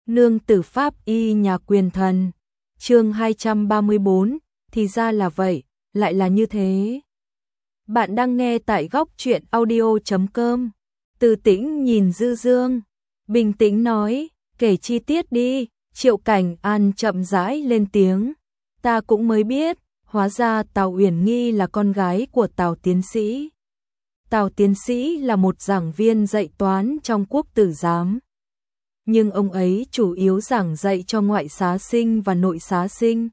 Nương tử pháp y nhà quyền thần. Chương 234, thì ra là vậy, lại là như thế. Bạn đang nghe tại góc truyện audio.com. Từ Tĩnh nhìn Dư Dương, bình tĩnh nói, kể chi tiết đi. Triệu Cảnh An chậm rãi lên tiếng, ta cũng mới biết, hóa ra Tào Uyển Nghi là con gái của Tào tiến sĩ. Tào tiến sĩ là một giảng viên dạy toán trong Quốc tử giám. Nhưng ông ấy chủ yếu giảng dạy cho ngoại xá sinh và nội xá sinh.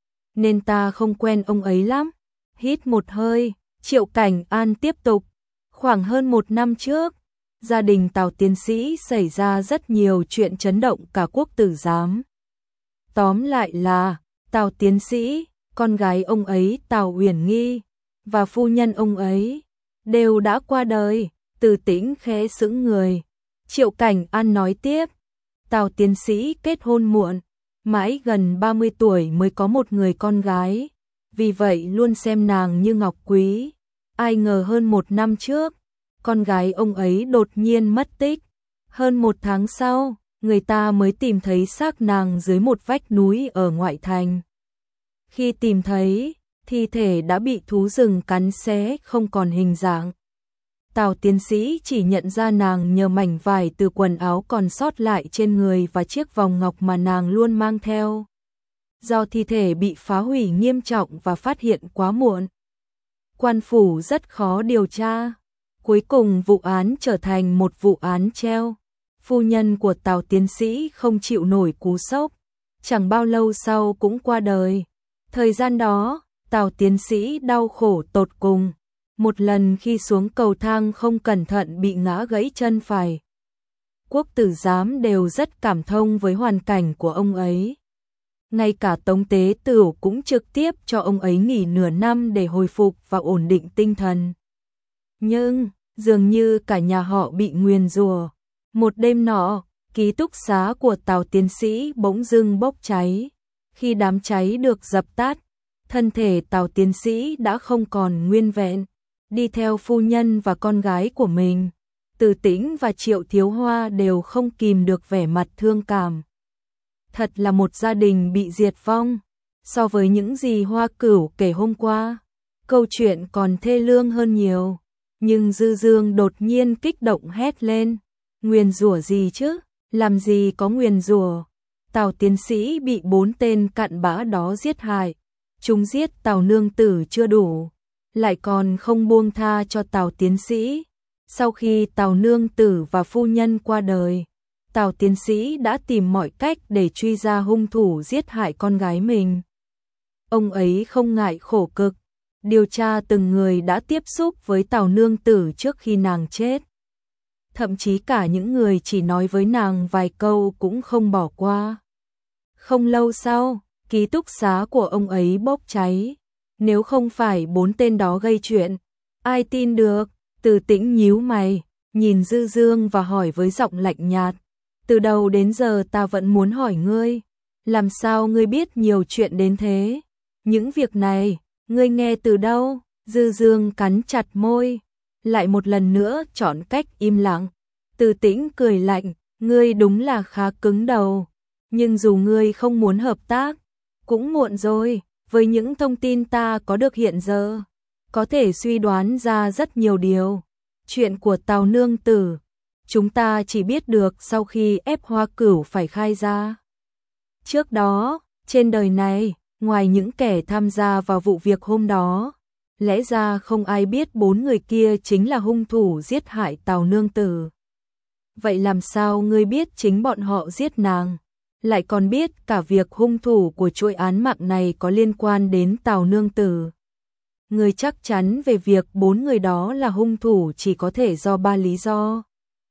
Nên ta không quen ông ấy lắm. Hít một hơi, Triệu Cảnh An tiếp tục. Khoảng hơn 1 năm trước, gia đình Tào tiến sĩ xảy ra rất nhiều chuyện chấn động cả Quốc tử giám. Tóm lại là, Tào tiến sĩ, con gái ông ấy Tào Uyển Nghi, và phu nhân ông ấy, đều đã qua đời. Từ Tĩnh khẽ sững người. Triệu Cảnh An nói tiếp, Tào tiến sĩ kết hôn muộn, mãi gần 30 tuổi mới có một người con gái, vì vậy luôn xem nàng như ngọc quý. Ai ngờ hơn 1 năm trước, con gái ông ấy đột nhiên mất tích. Hơn 1 tháng sau, người ta mới tìm thấy xác nàng dưới một vách núi ở ngoại thành. Khi tìm thấy, thi thể đã bị thú rừng cắn xé không còn hình dạng. Tào tiến sĩ chỉ nhận ra nàng nhờ mảnh vải từ quần áo còn sót lại trên người và chiếc vòng ngọc mà nàng luôn mang theo. Do thi thể bị phá hủy nghiêm trọng và phát hiện quá muộn, quan phủ rất khó điều tra. Cuối cùng vụ án trở thành một vụ án treo. Phu nhân của Tào tiến sĩ không chịu nổi cú sốc, chẳng bao lâu sau cũng qua đời. Thời gian đó, Tào tiến sĩ đau khổ tột cùng. Một lần khi xuống cầu thang không cẩn thận bị ngã gãy chân phải. Quốc tử giám đều rất cảm thông với hoàn cảnh của ông ấy. Ngay cả Tống Tế Tửu cũng trực tiếp cho ông ấy nghỉ nửa năm để hồi phục và ổn định tinh thần. Nhưng, dường như cả nhà họ bị nguyền rủa. Một đêm nọ, ký túc xá của Tào tiến sĩ bỗng dưng bốc cháy. Khi đám cháy được dập tắt, thân thể Tào tiến sĩ đã không còn nguyên vẹn. Đi theo phu nhân và con gái của mình, Từ Tĩnh và Triệu Thiếu Hoa đều không kìm được vẻ mặt thương cảm. Thật là một gia đình bị diệt vong. So với những gì Hoa Cửu kể hôm qua, câu chuyện còn thê lương hơn nhiều. Nhưng Dư Dương đột nhiên kích động hét lên, nguyền rủa gì chứ, làm gì có nguyền rủa. Tào tiến sĩ bị 4 tên cặn bã đó giết hại. Chúng giết Tào nương tử chưa đủ, lại còn không buông tha cho Tào tiến sĩ. Sau khi Tào nương tử và phu nhân qua đời, Tào tiến sĩ đã tìm mọi cách để truy ra hung thủ giết hại con gái mình. Ông ấy không ngại khổ cực, điều tra từng người đã tiếp xúc với Tào nương tử trước khi nàng chết. Thậm chí cả những người chỉ nói với nàng vài câu cũng không bỏ qua. Không lâu sau, ký túc xá của ông ấy bốc cháy. Nếu không phải 4 tên đó gây chuyện, ai tin được? Từ Tĩnh nhíu mày, nhìn Dư Dương và hỏi với giọng lạnh nhạt, từ đầu đến giờ ta vẫn muốn hỏi ngươi, làm sao ngươi biết nhiều chuyện đến thế? Những việc này, ngươi nghe từ đâu? Dư Dương cắn chặt môi, lại một lần nữa chọn cách im lặng. Từ Tĩnh cười lạnh, ngươi đúng là khá cứng đầu, nhưng dù ngươi không muốn hợp tác, cũng muộn rồi. Với những thông tin ta có được hiện giờ, có thể suy đoán ra rất nhiều điều. Chuyện của Tào nương tử, chúng ta chỉ biết được sau khi ép Hoa Cửu phải khai ra. Trước đó, trên đời này, ngoài những kẻ tham gia vào vụ việc hôm đó, lẽ ra không ai biết 4 người kia chính là hung thủ giết hại Tào nương tử. Vậy làm sao ngươi biết chính bọn họ giết nàng? Lại còn biết cả việc hung thủ của chuỗi án mạng này có liên quan đến Tào nương tử. Người chắc chắn về việc 4 người đó là hung thủ chỉ có thể do 3 lý do.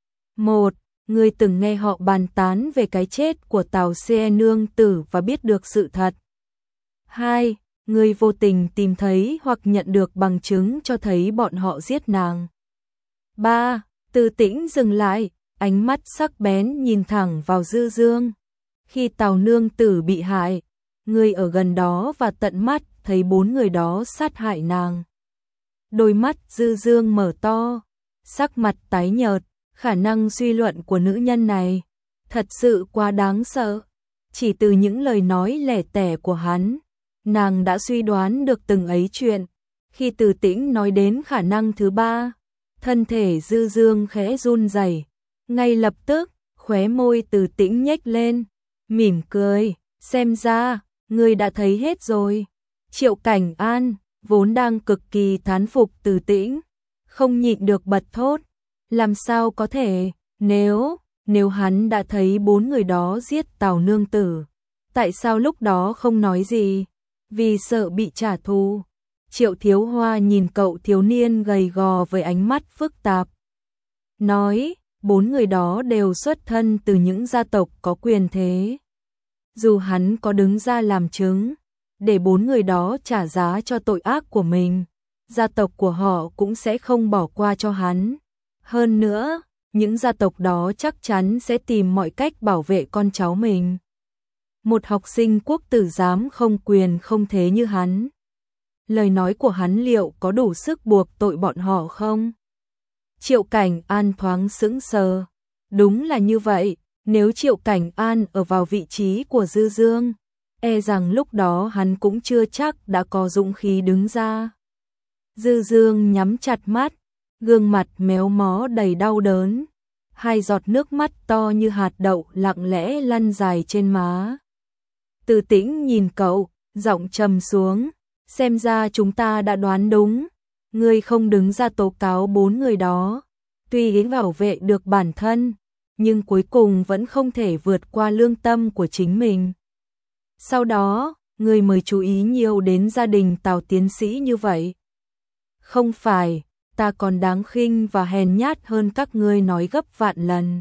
1. Người từng nghe họ bàn tán về cái chết của Tào Xê nương tử và biết được sự thật. 2. Người vô tình tìm thấy hoặc nhận được bằng chứng cho thấy bọn họ giết nàng. 3. Từ Tĩnh dừng lại, ánh mắt sắc bén nhìn thẳng vào Dư Dương. Khi Tào nương tử bị hại, người ở gần đó và tận mắt thấy 4 người đó sát hại nàng. Đôi mắt Dư Dương mở to, sắc mặt tái nhợt, khả năng suy luận của nữ nhân này Thật sự quá đáng sợ. Chỉ từ những lời nói lẻ tẻ của hắn, nàng đã suy đoán được từng ấy chuyện. Khi Từ Tĩnh nói đến khả năng thứ ba, thân thể Dư Dương khẽ run rẩy, ngay lập tức, khóe môi Từ Tĩnh nhếch lên, mỉm cười, xem ra, ngươi đã thấy hết rồi. Triệu Cảnh An, vốn đang cực kỳ thán phục Từ Tĩnh, không nhịn được bật thốt, làm sao có thể, nếu hắn đã thấy 4 người đó giết Tào nương tử, tại sao lúc đó không nói gì? Vì sợ bị trả thù. Triệu Thiếu Hoa nhìn cậu thiếu niên gầy gò với ánh mắt phức tạp. Nói, 4 người đó đều xuất thân từ những gia tộc có quyền thế. Dù hắn có đứng ra làm chứng, để 4 người đó trả giá cho tội ác của mình, gia tộc của họ cũng sẽ không bỏ qua cho hắn. Hơn nữa, những gia tộc đó chắc chắn sẽ tìm mọi cách bảo vệ con cháu mình. Một học sinh quốc tử giám không quyền không thế như hắn. Lời nói của hắn liệu có đủ sức buộc tội bọn họ không? Triệu Cảnh An thoáng sững sờ. Đúng là như vậy, nếu Triệu Cảnh An ở vào vị trí của Dư Dương, e rằng lúc đó hắn cũng chưa chắc đã có dũng khí đứng ra. Dư Dương nhắm chặt mắt, gương mặt méo mó đầy đau đớn. 2 giọt nước mắt to như hạt đậu lặng lẽ lăn dài trên má. Từ Tĩnh nhìn cậu, giọng trầm xuống, xem ra chúng ta đã đoán đúng. Ngươi không đứng ra tố cáo 4 người đó, tuy ý bảo vệ được bản thân, nhưng cuối cùng vẫn không thể vượt qua lương tâm của chính mình. Sau đó, ngươi mới chú ý nhiều đến gia đình Tào tiến sĩ như vậy. Không phải, ta còn đáng khinh và hèn nhát hơn các ngươi nói gấp vạn lần.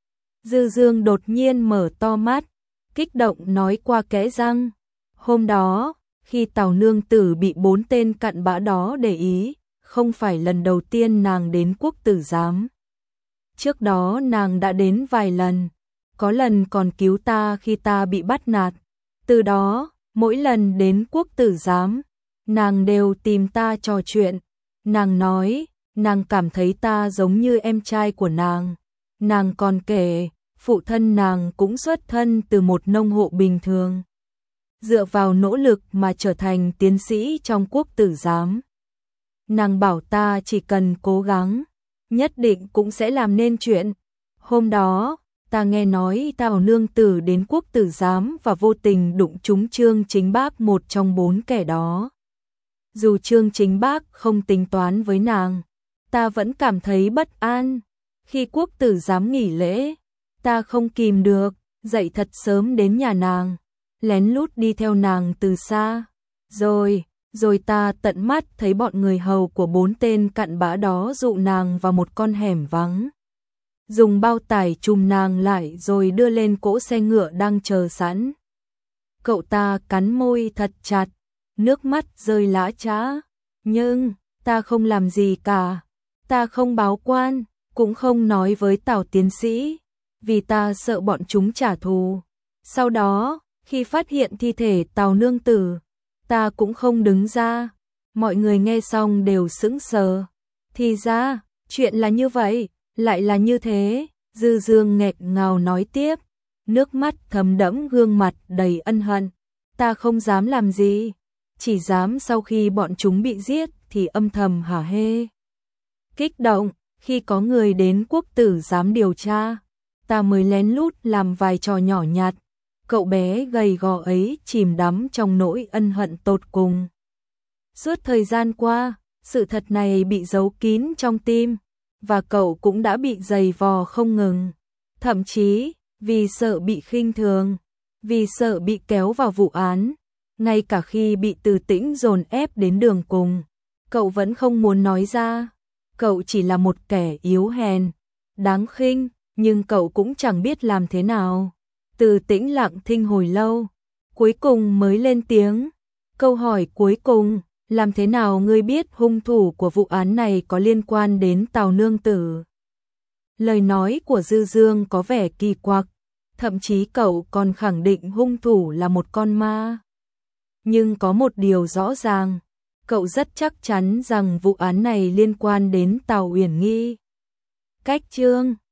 Dư Dương đột nhiên mở to mắt, kích động nói qua kẽ răng. Hôm đó, khi Tào nương tử bị 4 tên cặn bã đó để ý, không phải lần đầu tiên nàng đến quốc tử giám. Trước đó nàng đã đến vài lần, có lần còn cứu ta khi ta bị bắt nạt. Từ đó, mỗi lần đến quốc tử giám, nàng đều tìm ta trò chuyện. Nàng nói, nàng cảm thấy ta giống như em trai của nàng. Nàng còn kể, phụ thân nàng cũng xuất thân từ một nông hộ bình thường. Dựa vào nỗ lực mà trở thành tiến sĩ trong quốc tử giám. Nàng bảo ta chỉ cần cố gắng, nhất định cũng sẽ làm nên chuyện. Hôm đó, ta nghe nói Tào nương tử đến quốc tử giám và vô tình đụng trúng Trương Chính Bác, một trong 4 kẻ đó. Dù Trương Chính Bác không tính toán với nàng, ta vẫn cảm thấy bất an. Khi quốc tử giám nghỉ lễ, ta không kìm được, dậy thật sớm đến nhà nàng, lén lút đi theo nàng từ xa. Rồi ta tận mắt thấy bọn người hầu của 4 tên cặn bã đó dụ nàng vào một con hẻm vắng. Dùng bao tải trùm nàng lại rồi đưa lên cỗ xe ngựa đang chờ sẵn. Cậu ta cắn môi thật chặt, nước mắt rơi lã chã. Nhưng, ta không làm gì cả. Ta không báo quan, cũng không nói với Tào tiến sĩ, vì ta sợ bọn chúng trả thù. Sau đó, khi phát hiện thi thể Tào nương tử, ta cũng không đứng ra. Mọi người nghe xong đều sững sờ. Thì ra, chuyện là như vậy, lại là như thế. Dư Dương nghẹn ngào nói tiếp, nước mắt thấm đẫm gương mặt đầy ân hận. Ta không dám làm gì, chỉ dám sau khi bọn chúng bị giết thì âm thầm hả hê. Kích động, khi có người đến quốc tử giám điều tra, ta mới lén lút làm vài trò nhỏ nhặt. Cậu bé gầy gò ấy chìm đắm trong nỗi ân hận tột cùng. Suốt thời gian qua, sự thật này bị giấu kín trong tim, và cậu cũng đã bị giày vò không ngừng. Thậm chí, vì sợ bị khinh thường, vì sợ bị kéo vào vụ án, ngay cả khi bị Từ Tĩnh dồn ép đến đường cùng, cậu vẫn không muốn nói ra. Cậu chỉ là một kẻ yếu hèn, đáng khinh, nhưng cậu cũng chẳng biết làm thế nào. Từ Tĩnh lặng thinh hồi lâu, cuối cùng mới lên tiếng. Câu hỏi cuối cùng, làm thế nào ngươi biết hung thủ của vụ án này có liên quan đến Tào nương tử? Lời nói của Dư Dương có vẻ kỳ quặc, thậm chí cậu còn khẳng định hung thủ là một con ma. Nhưng có một điều rõ ràng, cậu rất chắc chắn rằng vụ án này liên quan đến Tào Uyển Nghi. Cách chương